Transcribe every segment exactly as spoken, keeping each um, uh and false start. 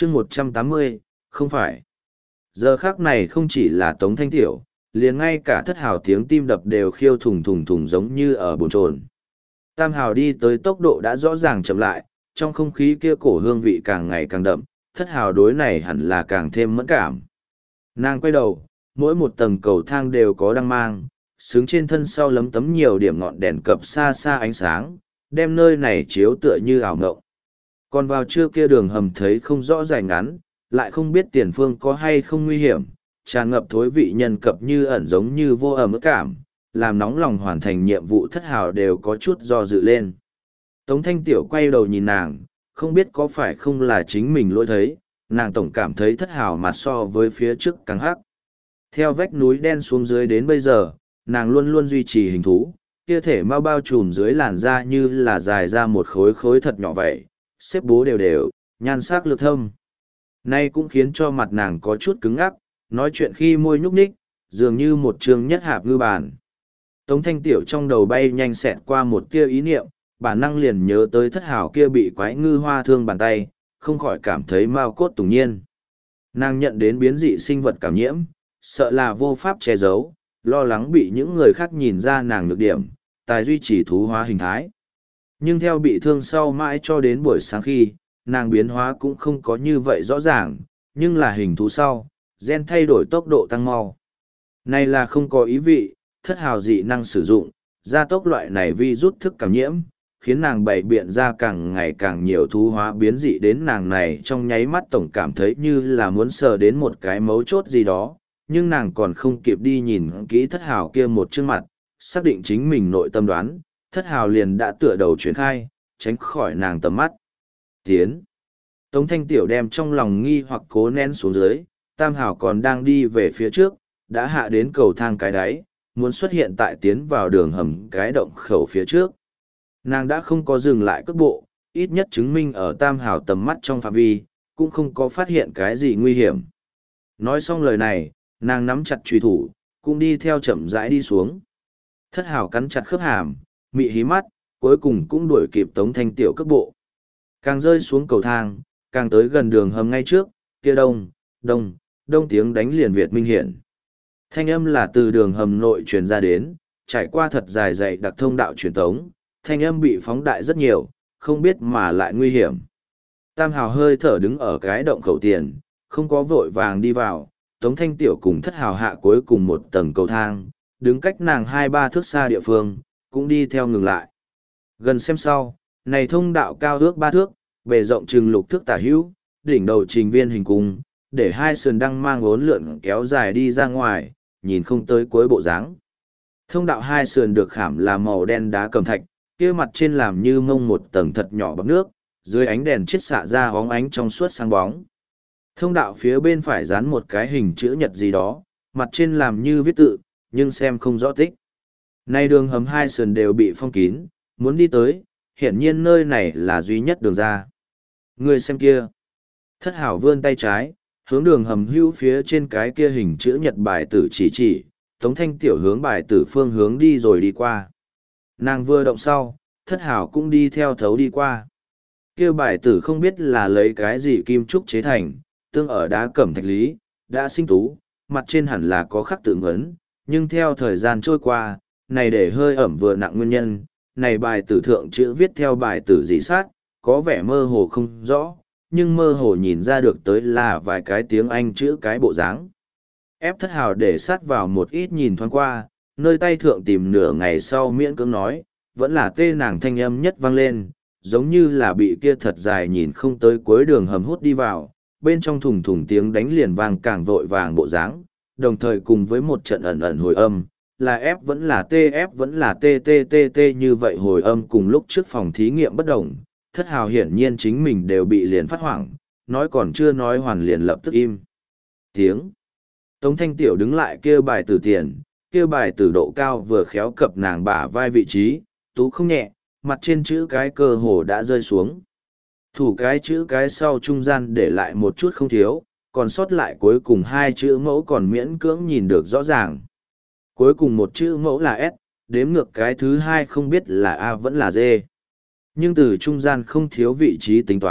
chương một trăm tám mươi, không phải. Giờ khác này không chỉ là Tống Thanh Tiểu, liền ngay cả thất hào tiếng tim đập đều khiêu thùng thùng thùng giống như ở bồn chồn. Tam hào đi tới tốc độ đã rõ ràng chậm lại, trong không khí kia cổ hương vị càng ngày càng đậm, thất hào đối này hẳn là càng thêm mẫn cảm. Nàng quay đầu, mỗi một tầng cầu thang đều có đăng mang, xứng trên thân sau lấm tấm nhiều điểm ngọn đèn cập xa xa ánh sáng, đem nơi này chiếu tựa như ảo ngộng. Còn vào trưa kia đường hầm thấy không rõ dài ngắn, lại không biết tiền phương có hay không nguy hiểm, tràn ngập thối vị nhân cập như ẩn giống như vô ẩm cảm, làm nóng lòng hoàn thành nhiệm vụ thất hào đều có chút do dự lên. Tống Thanh Tiểu quay đầu nhìn nàng, không biết có phải không là chính mình lỗi thấy, nàng tổng cảm thấy thất hào mặt so với phía trước càng hắc. Theo vách núi đen xuống dưới đến bây giờ, nàng luôn luôn duy trì hình thú, kia thể mau bao trùm dưới làn da như là dài ra một khối khối thật nhỏ vậy, xếp bố đều đều, nhan sắc lực thâm. Nay cũng khiến cho mặt nàng có chút cứng ngắc, nói chuyện khi môi nhúc nhích, dường như một trường nhất hạp ngư bàn. Tống Thanh Tiểu trong đầu bay nhanh xẹt qua một tia ý niệm, bản năng liền nhớ tới thất hảo kia bị quái ngư hoa thương bàn tay, không khỏi cảm thấy mau cốt tủng nhiên. Nàng nhận đến biến dị sinh vật cảm nhiễm, sợ là vô pháp che giấu, lo lắng bị những người khác nhìn ra nàng nhược điểm, tài duy trì thú hóa hình thái. Nhưng theo bị thương sau mãi cho đến buổi sáng khi, nàng biến hóa cũng không có như vậy rõ ràng, nhưng là hình thú sau, gen thay đổi tốc độ tăng mau. Này là không có ý vị, thất hào dị năng sử dụng, gia tốc loại này vi rút thức cảm nhiễm, khiến nàng bày biện ra càng ngày càng nhiều thú hóa biến dị đến nàng này trong nháy mắt tổng cảm thấy như là muốn sờ đến một cái mấu chốt gì đó, nhưng nàng còn không kịp đi nhìn kỹ thất hào kia một chương mặt, xác định chính mình nội tâm đoán, thất hào liền đã tựa đầu chuyển khai, tránh khỏi nàng tầm mắt. Tiến. Tống Thanh Tiểu đem trong lòng nghi hoặc cố nén xuống dưới, tam hào còn đang đi về phía trước, đã hạ đến cầu thang cái đáy, muốn xuất hiện tại tiến vào đường hầm cái động khẩu phía trước. Nàng đã không có dừng lại cước bộ, ít nhất chứng minh ở tam hào tầm mắt trong phạm vi, cũng không có phát hiện cái gì nguy hiểm. Nói xong lời này, nàng nắm chặt truy thủ, cũng đi theo chậm rãi đi xuống. Thất hào cắn chặt khớp hàm, mị hí mắt, cuối cùng cũng đuổi kịp Tống Thanh Tiểu cước bộ. Càng rơi xuống cầu thang, càng tới gần đường hầm ngay trước, kia đông, đông, đông tiếng đánh liền Việt minh hiển. Thanh âm là từ đường hầm nội truyền ra đến, trải qua thật dài dày đặc thông đạo truyền tống, thanh âm bị phóng đại rất nhiều, không biết mà lại nguy hiểm. Tam hào hơi thở đứng ở cái động khẩu tiền, không có vội vàng đi vào, Tống Thanh Tiểu cùng thất hào hạ cuối cùng một tầng cầu thang, đứng cách nàng hai ba thước xa địa phương, cũng đi theo ngừng lại. Gần xem sau, này thông đạo cao ước ba thước, bề rộng chừng lục thước tả hữu, đỉnh đầu trình viên hình cung, để hai sườn đăng mang uốn lượn kéo dài đi ra ngoài, nhìn không tới cuối bộ dáng. Thông đạo hai sườn được khảm là màu đen đá cẩm thạch, kia mặt trên làm như mông một tầng thật nhỏ bọc nước, dưới ánh đèn chiết xạ ra hóng ánh trong suốt sáng bóng. Thông đạo phía bên phải dán một cái hình chữ nhật gì đó, mặt trên làm như viết tự, nhưng xem không rõ tích. Nay đường hầm hai sườn đều bị phong kín, muốn đi tới, hiển nhiên nơi này là duy nhất đường ra. Người xem kia. Thất hảo vươn tay trái, hướng đường hầm hữu phía trên cái kia hình chữ nhật bài tử chỉ chỉ, Tống Thanh Tiểu hướng bài tử phương hướng đi rồi đi qua. Nàng vừa động sau, thất hảo cũng đi theo thấu đi qua. Kia bài tử không biết là lấy cái gì kim trúc chế thành, tương ở đá cẩm thạch lý, đã sinh tú, mặt trên hẳn là có khắc tượng ấn, nhưng theo thời gian trôi qua, này để hơi ẩm vừa nặng nguyên nhân, này bài tử thượng chữ viết theo bài tử dị sát, có vẻ mơ hồ không rõ, nhưng mơ hồ nhìn ra được tới là vài cái tiếng Anh chữ cái bộ dáng. Ép thất hào để sát vào một ít nhìn thoáng qua, nơi tay thượng tìm nửa ngày sau miễn cưỡng nói, vẫn là tê nàng thanh âm nhất vang lên, giống như là bị kia thật dài nhìn không tới cuối đường hầm hút đi vào, bên trong thùng thùng tiếng đánh liền vang càng vội vàng bộ dáng, đồng thời cùng với một trận ẩn ẩn hồi âm, là F vẫn là T F vẫn là T T T T như vậy hồi âm cùng lúc trước phòng thí nghiệm bất đồng, thất hào hiển nhiên chính mình đều bị liền phát hoảng, nói còn chưa nói hoàn liền lập tức im. Tiếng. Tống Thanh Tiểu đứng lại kêu bài từ tiền, kêu bài từ độ cao vừa khéo cập nàng bả vai vị trí, tú không nhẹ, mặt trên chữ cái cơ hồ đã rơi xuống. Thủ cái chữ cái sau trung gian để lại một chút không thiếu, còn sót lại cuối cùng hai chữ mẫu còn miễn cưỡng nhìn được rõ ràng. Cuối cùng một chữ mẫu là S, đếm ngược cái thứ hai không biết là A vẫn là D. Nhưng từ trung gian không thiếu vị trí tính toán,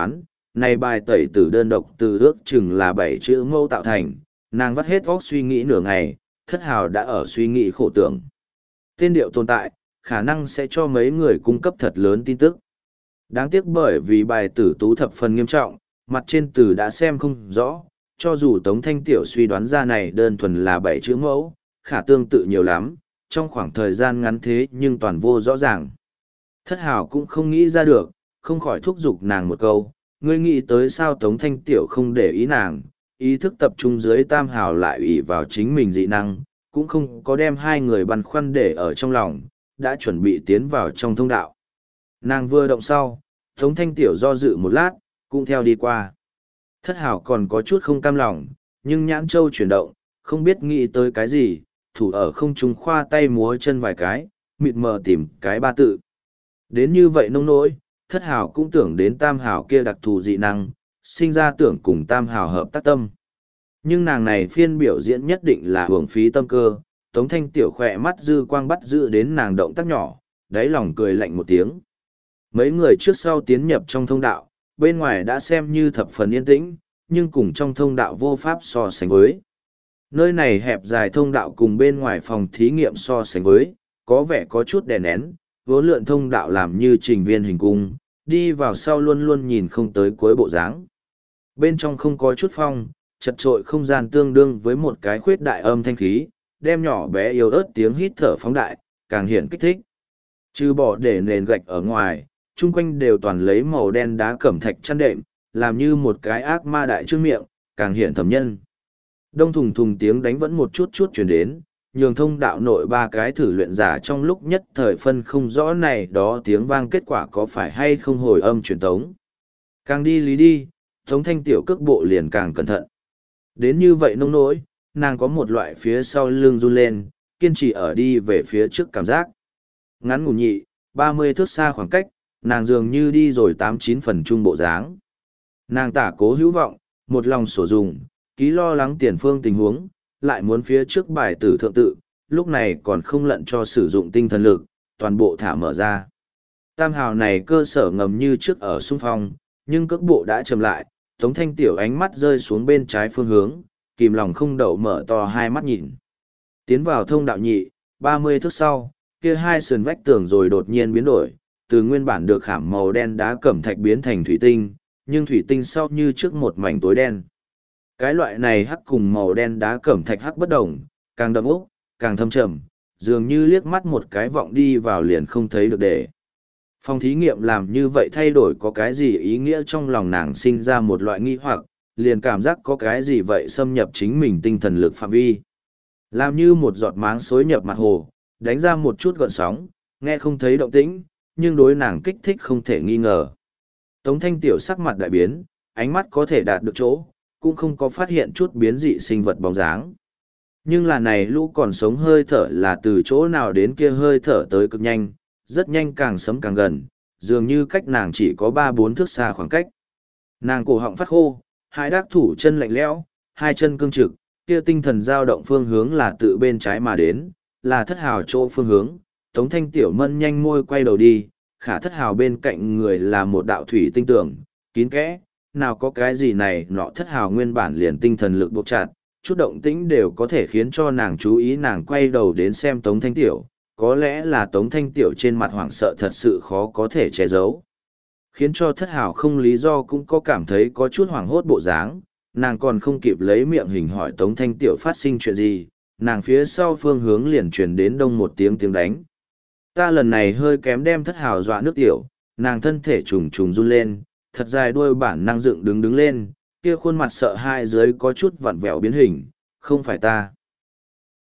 này bài tẩy tử đơn độc từ ước chừng là bảy chữ mẫu tạo thành, nàng vắt hết óc suy nghĩ nửa ngày, thất hào đã ở suy nghĩ khổ tưởng. Tên điệu tồn tại, khả năng sẽ cho mấy người cung cấp thật lớn tin tức. Đáng tiếc bởi vì bài tử tú thập phần nghiêm trọng, mặt trên từ đã xem không rõ, cho dù Tống Thanh Tiểu suy đoán ra này đơn thuần là bảy chữ mẫu, khả tương tự nhiều lắm, trong khoảng thời gian ngắn thế nhưng toàn vô rõ ràng. Thất hào cũng không nghĩ ra được, không khỏi thúc giục nàng một câu, ngươi nghĩ tới sao Tống Thanh Tiểu không để ý nàng, ý thức tập trung dưới tam hào lại ủy vào chính mình dị năng, cũng không có đem hai người băn khoăn để ở trong lòng, đã chuẩn bị tiến vào trong thông đạo. Nàng vừa động sau, Tống Thanh Tiểu do dự một lát, cũng theo đi qua. Thất hào còn có chút không cam lòng, nhưng nhãn châu chuyển động, không biết nghĩ tới cái gì, thủ ở không trung khoa tay múa chân vài cái, mịt mờ tìm cái ba tự. Đến như vậy nông nỗi, thất hào cũng tưởng đến tam hào kia đặc thù dị năng, sinh ra tưởng cùng tam hào hợp tác tâm. Nhưng nàng này phiên biểu diễn nhất định là hưởng phí tâm cơ, Tống Thanh Tiểu khỏe mắt dư quang bắt giữ đến nàng động tác nhỏ, đáy lòng cười lạnh một tiếng. Mấy người trước sau tiến nhập trong thông đạo, bên ngoài đã xem như thập phần yên tĩnh, nhưng cùng trong thông đạo vô pháp so sánh với. Nơi này hẹp dài thông đạo cùng bên ngoài phòng thí nghiệm so sánh với, có vẻ có chút đè nén, vốn lượn thông đạo làm như trình viên hình cung, đi vào sau luôn luôn nhìn không tới cuối bộ dáng. Bên trong không có chút phong, chật trội không gian tương đương với một cái khuyết đại âm thanh khí, đem nhỏ bé yếu ớt tiếng hít thở phóng đại, càng hiện kích thích. Trừ bỏ để nền gạch ở ngoài, chung quanh đều toàn lấy màu đen đá cẩm thạch chăn đệm, làm như một cái ác ma đại trương miệng, càng hiện thẩm nhân. Đông thùng thùng tiếng đánh vẫn một chút chút chuyển đến, nhường thông đạo nội ba cái thử luyện giả trong lúc nhất thời phân không rõ này đó tiếng vang kết quả có phải hay không hồi âm truyền tống. Càng đi lý đi, Tống Thanh Tiểu cước bộ liền càng cẩn thận. Đến như vậy nông nỗi, nàng có một loại phía sau lưng run lên, kiên trì ở đi về phía trước cảm giác. Ngắn ngủ nhị, ba mươi thước xa khoảng cách, nàng dường như đi rồi tám chín phần trung bộ dáng. Nàng tả cố hữu vọng, một lòng sổ dùng, ký lo lắng tiền phương tình huống, lại muốn phía trước bài tử thượng tự, lúc này còn không lận cho sử dụng tinh thần lực, toàn bộ thả mở ra. Tam hào này cơ sở ngầm như trước ở xung phong, nhưng cước bộ đã chậm lại, Tống Thanh Tiểu ánh mắt rơi xuống bên trái phương hướng, kìm lòng không đậu mở to hai mắt nhìn. Tiến vào thông đạo nhị, ba mươi thước sau, kia hai sườn vách tường rồi đột nhiên biến đổi, từ nguyên bản được khảm màu đen đá cẩm thạch biến thành thủy tinh, nhưng thủy tinh sau như trước một mảnh tối đen. Cái loại này hắc cùng màu đen đá cẩm thạch hắc bất đồng, càng đậm úc, càng thâm trầm, dường như liếc mắt một cái vọng đi vào liền không thấy được để. Phòng thí nghiệm làm như vậy thay đổi có cái gì ý nghĩa trong lòng nàng sinh ra một loại nghi hoặc, liền cảm giác có cái gì vậy xâm nhập chính mình tinh thần lực phạm vi. Làm như một giọt máng xối nhập mặt hồ, đánh ra một chút gợn sóng, nghe không thấy động tĩnh, nhưng đối nàng kích thích không thể nghi ngờ. Tống Thanh Tiểu sắc mặt đại biến, ánh mắt có thể đạt được chỗ, cũng không có phát hiện chút biến dị sinh vật bóng dáng. Nhưng là này lũ còn sống hơi thở là từ chỗ nào đến kia hơi thở tới cực nhanh, rất nhanh càng sấm càng gần, dường như cách nàng chỉ có ba bốn thước xa khoảng cách. Nàng cổ họng phát khô, hai đắc thủ chân lạnh lẽo, hai chân cương trực, kia tinh thần dao động phương hướng là tự bên trái mà đến, là thất hào chỗ phương hướng. Tống Thanh Tiểu mân nhanh môi quay đầu đi, khả thất hào bên cạnh người là một đạo thủy tinh tưởng, kín kẽ, nào có cái gì này nọ thất hào nguyên bản liền tinh thần lực buộc chặt, chút động tĩnh đều có thể khiến cho nàng chú ý nàng quay đầu đến xem Tống Thanh Tiểu, có lẽ là Tống Thanh Tiểu trên mặt hoảng sợ thật sự khó có thể che giấu. Khiến cho thất hào không lý do cũng có cảm thấy có chút hoảng hốt bộ dáng, nàng còn không kịp lấy miệng hình hỏi Tống Thanh Tiểu phát sinh chuyện gì, nàng phía sau phương hướng liền truyền đến đông một tiếng tiếng đánh. Ta lần này hơi kém đem thất hào dọa nước tiểu, nàng thân thể trùng trùng run lên, thật dài đuôi bản năng dựng đứng đứng lên, kia khuôn mặt sợ hãi dưới có chút vặn vẹo biến hình, không phải ta.